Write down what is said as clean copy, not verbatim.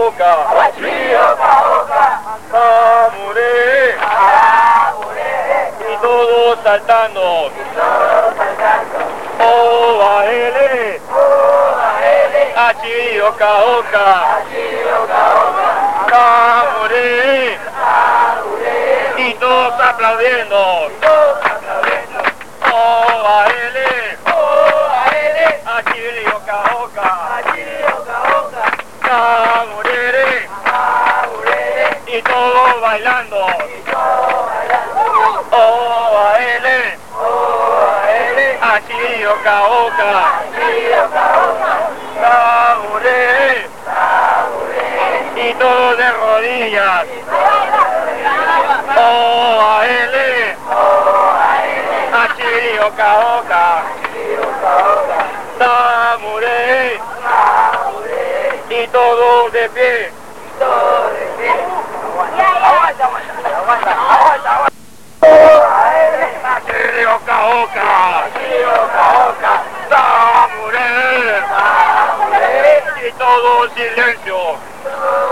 oca, samuré, y todos saltando, oa ele, achiri oca oca, samuré, y todos aplaudiendo, oa ele, achiri oca oca, samuré, y todos bailando, oa ele, achiri oca oca, samuré, y todos de rodillas, oa ele, achiri oca oca, samuré, y todos de pie. Achiri oca oca, samuré, y todo silencio.